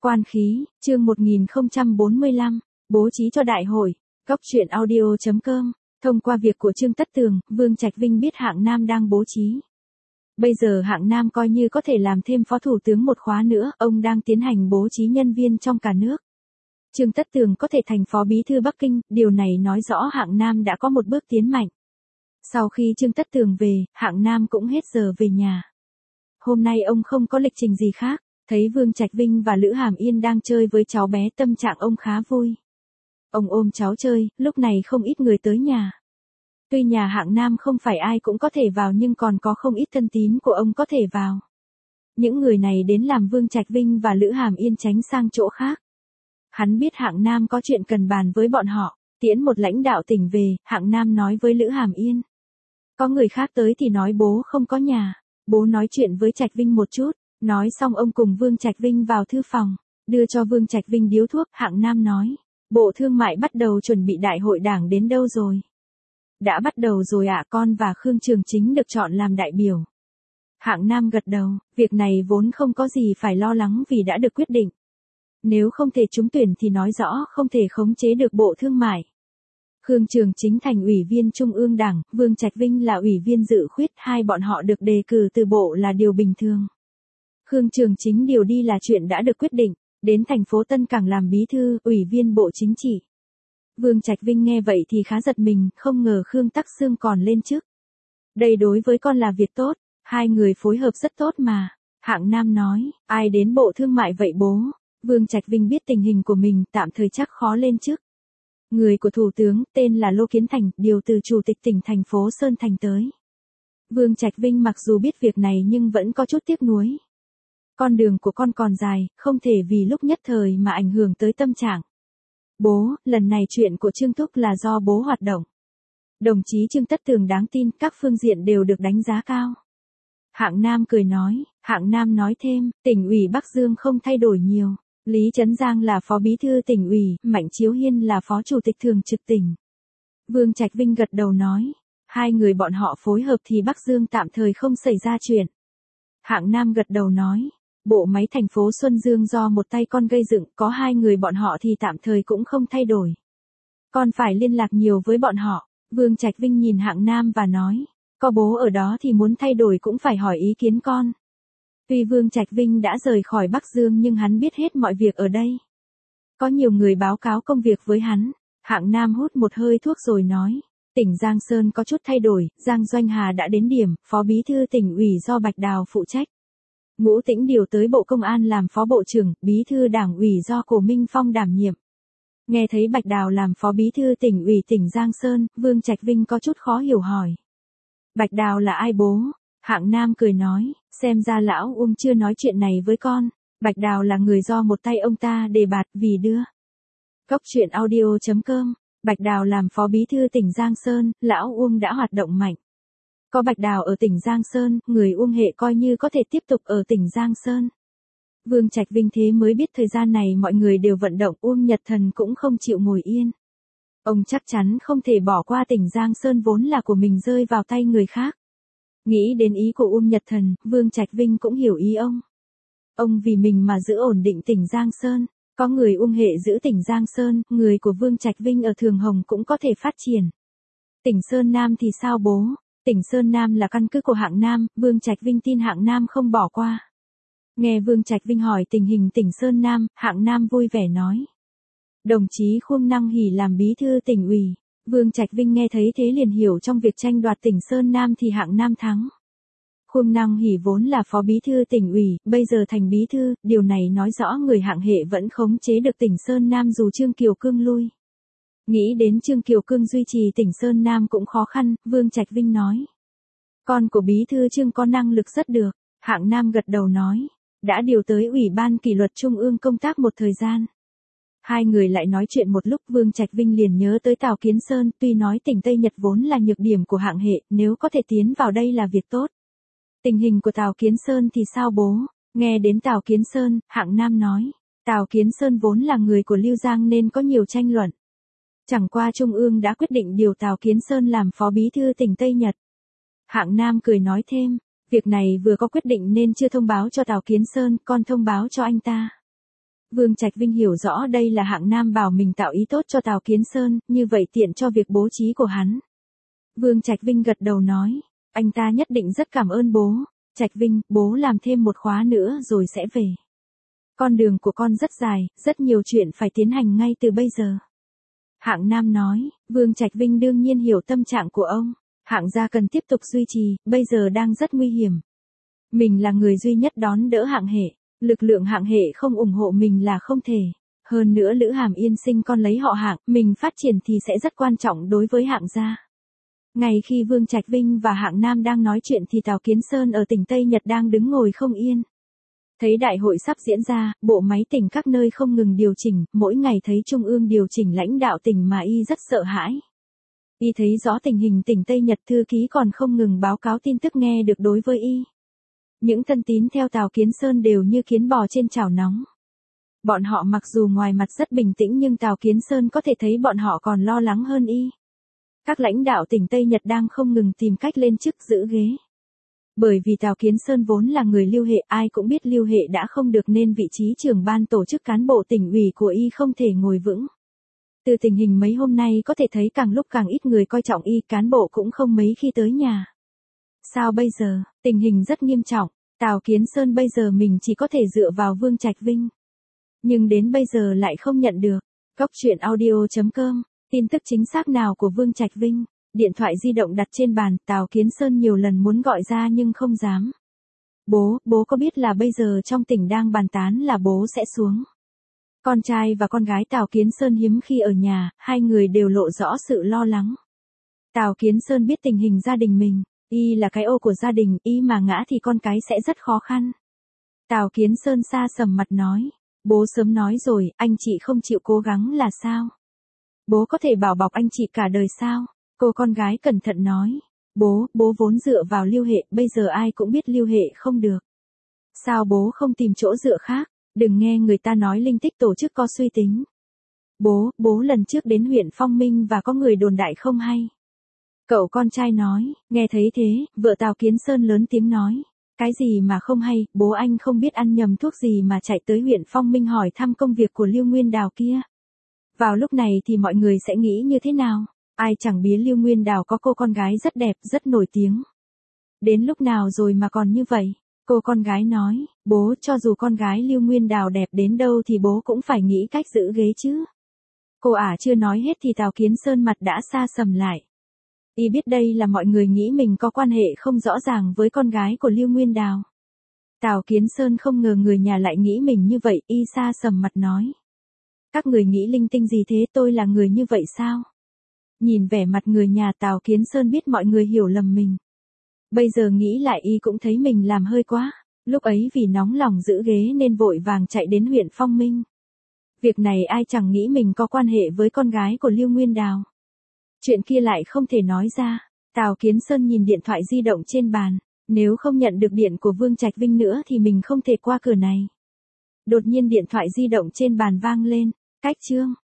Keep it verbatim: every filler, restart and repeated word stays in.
Quan khí, chương một nghìn không trăm bốn mươi lăm, bố trí cho đại hội. Góc truyện audio chấm com. Thông qua việc của Trương Tất Tường, Vương Trạch Vinh biết Hạng Nam đang bố trí. Bây giờ Hạng Nam coi như có thể làm thêm phó thủ tướng một khóa nữa, ông đang tiến hành bố trí nhân viên trong cả nước. Trương Tất Tường có thể thành phó bí thư Bắc Kinh, điều này nói rõ Hạng Nam đã có một bước tiến mạnh. Sau khi Trương Tất Tường về, Hạng Nam cũng hết giờ về nhà. Hôm nay ông không có lịch trình gì khác, thấy Vương Trạch Vinh và Lữ Hàm Yên đang chơi với cháu bé, tâm trạng ông khá vui. Ông ôm cháu chơi, lúc này không ít người tới nhà. Tuy nhà Hạng Nam không phải ai cũng có thể vào nhưng còn có không ít thân tín của ông có thể vào. Những người này đến làm Vương Trạch Vinh và Lữ Hàm Yên tránh sang chỗ khác. Hắn biết Hạng Nam có chuyện cần bàn với bọn họ, tiễn một lãnh đạo tỉnh về, Hạng Nam nói với Lữ Hàm Yên. Có người khác tới thì nói bố không có nhà, bố nói chuyện với Trạch Vinh một chút. Nói xong ông cùng Vương Trạch Vinh vào thư phòng, đưa cho Vương Trạch Vinh điếu thuốc. Hạng Nam nói, Bộ Thương mại bắt đầu chuẩn bị đại hội đảng đến đâu rồi? Đã bắt đầu rồi ạ, con và Khương Trường Chính được chọn làm đại biểu. Hạng Nam gật đầu, việc này vốn không có gì phải lo lắng vì đã được quyết định. Nếu không thể trúng tuyển thì nói rõ không thể khống chế được Bộ Thương mại. Khương Trường Chính thành ủy viên Trung ương Đảng, Vương Trạch Vinh là ủy viên dự khuyết, hai bọn họ được đề cử từ bộ là điều bình thường. Khương Trường Chính điều đi là chuyện đã được quyết định, đến thành phố Tân Cảng làm bí thư, ủy viên Bộ Chính trị. Vương Trạch Vinh nghe vậy thì khá giật mình, không ngờ Khương Tắc Xương còn lên chức. Đây đối với con là việc tốt, hai người phối hợp rất tốt mà. Hạng Nam nói, ai đến Bộ Thương mại vậy bố? Vương Trạch Vinh biết tình hình của mình tạm thời chắc khó lên chức. Người của Thủ tướng, tên là Lô Kiến Thành, điều từ Chủ tịch tỉnh thành phố Sơn Thành tới. Vương Trạch Vinh mặc dù biết việc này nhưng vẫn có chút tiếc nuối. Con đường của con còn dài, không thể vì lúc nhất thời mà ảnh hưởng tới tâm trạng. Bố, lần này chuyện của Trương Thúc là do bố hoạt động. Đồng chí Trương Tất Tường đáng tin, các phương diện đều được đánh giá cao. Hạng Nam cười nói, Hạng Nam nói thêm, tỉnh ủy Bắc Dương không thay đổi nhiều. Lý Trấn Giang là phó bí thư tỉnh ủy, Mạnh Chiếu Hiên là phó chủ tịch thường trực tỉnh. Vương Trạch Vinh gật đầu nói, hai người bọn họ phối hợp thì Bắc Dương tạm thời không xảy ra chuyện. Hạng Nam gật đầu nói, bộ máy thành phố Xuân Dương do một tay con gây dựng, có hai người bọn họ thì tạm thời cũng không thay đổi. Con phải liên lạc nhiều với bọn họ. Vương Trạch Vinh nhìn Hạng Nam và nói, có bố ở đó thì muốn thay đổi cũng phải hỏi ý kiến con. Tuy Vương Trạch Vinh đã rời khỏi Bắc Dương nhưng hắn biết hết mọi việc ở đây. Có nhiều người báo cáo công việc với hắn. Hạng Nam hút một hơi thuốc rồi nói, tỉnh Giang Sơn có chút thay đổi, Giang Doanh Hà đã đến điểm, phó bí thư tỉnh ủy do Bạch Đào phụ trách. Ngũ Tĩnh điều tới Bộ Công an làm phó bộ trưởng, bí thư đảng ủy do Cổ Minh Phong đảm nhiệm. Nghe thấy Bạch Đào làm phó bí thư tỉnh ủy tỉnh Giang Sơn, Vương Trạch Vinh có chút khó hiểu hỏi. Bạch Đào là ai bố? Hạng Nam cười nói, xem ra lão Uông chưa nói chuyện này với con. Bạch Đào là người do một tay ông ta đề bạt vì đưa. Góc truyện audio chấm com. Bạch Đào làm phó bí thư tỉnh Giang Sơn, lão Uông đã hoạt động mạnh. Có Bạch Đào ở tỉnh Giang Sơn, người Uông hệ coi như có thể tiếp tục ở tỉnh Giang Sơn. Vương Trạch Vinh thế mới biết thời gian này mọi người đều vận động, Uông Nhật Thần cũng không chịu ngồi yên. Ông chắc chắn không thể bỏ qua tỉnh Giang Sơn vốn là của mình rơi vào tay người khác. Nghĩ đến ý của Uông Nhật Thần, Vương Trạch Vinh cũng hiểu ý ông. Ông vì mình mà giữ ổn định tỉnh Giang Sơn, có người Uông hệ giữ tỉnh Giang Sơn, người của Vương Trạch Vinh ở Thường Hồng cũng có thể phát triển. Tỉnh Sơn Nam thì sao bố? Tỉnh Sơn Nam là căn cứ của Hạng Nam, Vương Trạch Vinh tin Hạng Nam không bỏ qua. Nghe Vương Trạch Vinh hỏi tình hình tỉnh Sơn Nam, Hạng Nam vui vẻ nói. Đồng chí Khuông Năng Hỷ làm bí thư tỉnh ủy. Vương Trạch Vinh nghe thấy thế liền hiểu trong việc tranh đoạt tỉnh Sơn Nam thì Hạng Nam thắng. Khuông Năng Hỷ vốn là phó bí thư tỉnh ủy, bây giờ thành bí thư, điều này nói rõ người Hạng hệ vẫn khống chế được tỉnh Sơn Nam dù Trương Kiều Cương lui. Nghĩ đến Trương Kiều Cương duy trì tỉnh Sơn Nam cũng khó khăn, Vương Trạch Vinh nói. Con của bí thư Trương có năng lực rất được. Hạng Nam gật đầu nói, đã điều tới Ủy ban Kỷ luật Trung ương công tác một thời gian. Hai người lại nói chuyện một lúc, Vương Trạch Vinh liền nhớ tới Tào Kiến Sơn, tuy nói tỉnh Tây Nhật vốn là nhược điểm của Hạng hệ, nếu có thể tiến vào đây là việc tốt. Tình hình của Tào Kiến Sơn thì sao bố? Nghe đến Tào Kiến Sơn, Hạng Nam nói, Tào Kiến Sơn vốn là người của Lưu Giang nên có nhiều tranh luận. Chẳng qua Trung ương đã quyết định điều Tào Kiến Sơn làm phó bí thư tỉnh Tây Nhật. Hạng Nam cười nói thêm, việc này vừa có quyết định nên chưa thông báo cho Tào Kiến Sơn, con thông báo cho anh ta. Vương Trạch Vinh hiểu rõ đây là Hạng Nam bảo mình tạo ý tốt cho Tào Kiến Sơn, như vậy tiện cho việc bố trí của hắn. Vương Trạch Vinh gật đầu nói, anh ta nhất định rất cảm ơn bố. Trạch Vinh, bố làm thêm một khóa nữa rồi sẽ về. Con đường của con rất dài, rất nhiều chuyện phải tiến hành ngay từ bây giờ. Hạng Nam nói, Vương Trạch Vinh đương nhiên hiểu tâm trạng của ông. Hạng gia cần tiếp tục duy trì, bây giờ đang rất nguy hiểm. Mình là người duy nhất đón đỡ Hạng hệ, lực lượng Hạng hệ không ủng hộ mình là không thể. Hơn nữa Lữ Hàm Yên sinh con lấy họ Hạng, mình phát triển thì sẽ rất quan trọng đối với Hạng gia. Ngay khi Vương Trạch Vinh và Hạng Nam đang nói chuyện thì Tào Kiến Sơn ở tỉnh Tây Nhật đang đứng ngồi không yên. Thấy đại hội sắp diễn ra, bộ máy tỉnh các nơi không ngừng điều chỉnh, mỗi ngày thấy Trung ương điều chỉnh lãnh đạo tỉnh mà y rất sợ hãi. Y thấy rõ tình hình tỉnh Tây Nhật, thư ký còn không ngừng báo cáo tin tức nghe được đối với y. Những thân tín theo Tào Kiến Sơn đều như kiến bò trên chảo nóng. Bọn họ mặc dù ngoài mặt rất bình tĩnh nhưng Tào Kiến Sơn có thể thấy bọn họ còn lo lắng hơn y. Các lãnh đạo tỉnh Tây Nhật đang không ngừng tìm cách lên chức giữ ghế. Bởi vì Tào Kiến Sơn vốn là người Lưu Hệ, ai cũng biết Lưu Hệ đã không được nên vị trí trưởng ban tổ chức cán bộ tỉnh ủy của y không thể ngồi vững. Từ tình hình mấy hôm nay có thể thấy càng lúc càng ít người coi trọng y, cán bộ cũng không mấy khi tới nhà. Sao bây giờ, tình hình rất nghiêm trọng, Tào Kiến Sơn bây giờ mình chỉ có thể dựa vào Vương Trạch Vinh. Nhưng đến bây giờ lại không nhận được. Góc truyện audio chấm com, tin tức chính xác nào của Vương Trạch Vinh. Điện thoại di động đặt trên bàn, Tào Kiến Sơn nhiều lần muốn gọi ra nhưng không dám. Bố, bố có biết là bây giờ trong tỉnh đang bàn tán là bố sẽ xuống. Con trai và con gái Tào Kiến Sơn hiếm khi ở nhà, hai người đều lộ rõ sự lo lắng. Tào Kiến Sơn biết tình hình gia đình mình, y là cái ô của gia đình, y mà ngã thì con cái sẽ rất khó khăn. Tào Kiến Sơn xa sầm mặt nói, bố sớm nói rồi, anh chị không chịu cố gắng là sao? Bố có thể bảo bọc anh chị cả đời sao? Cô con gái cẩn thận nói, bố, bố vốn dựa vào Lưu Hệ, bây giờ ai cũng biết Lưu Hệ không được. Sao bố không tìm chỗ dựa khác, đừng nghe người ta nói Linh Tích tổ chức có suy tính. Bố, bố lần trước đến huyện Phong Minh và có người đồn đại không hay. Cậu con trai nói, nghe thấy thế, vợ Tào Kiến Sơn lớn tiếng nói, cái gì mà không hay, bố anh không biết ăn nhầm thuốc gì mà chạy tới huyện Phong Minh hỏi thăm công việc của Lưu Nguyên Đào kia. Vào lúc này thì mọi người sẽ nghĩ như thế nào? Ai chẳng biết Lưu Nguyên Đào có cô con gái rất đẹp, rất nổi tiếng. Đến lúc nào rồi mà còn như vậy? Cô con gái nói, bố, cho dù con gái Lưu Nguyên Đào đẹp đến đâu thì bố cũng phải nghĩ cách giữ ghế chứ. Cô ả chưa nói hết thì Tào Kiến Sơn mặt đã xa sầm lại. Y biết đây là mọi người nghĩ mình có quan hệ không rõ ràng với con gái của Lưu Nguyên Đào. Tào Kiến Sơn không ngờ người nhà lại nghĩ mình như vậy, y xa sầm mặt nói. Các người nghĩ linh tinh gì thế, tôi là người như vậy sao? Nhìn vẻ mặt người nhà Tào Kiến Sơn biết mọi người hiểu lầm mình. Bây giờ nghĩ lại y cũng thấy mình làm hơi quá, lúc ấy vì nóng lòng giữ ghế nên vội vàng chạy đến huyện Phong Minh. Việc này ai chẳng nghĩ mình có quan hệ với con gái của Lưu Nguyên Đào. Chuyện kia lại không thể nói ra. Tào Kiến Sơn nhìn điện thoại di động trên bàn, nếu không nhận được điện của Vương Trạch Vinh nữa thì mình không thể qua cửa này. Đột nhiên điện thoại di động trên bàn vang lên, cách chương.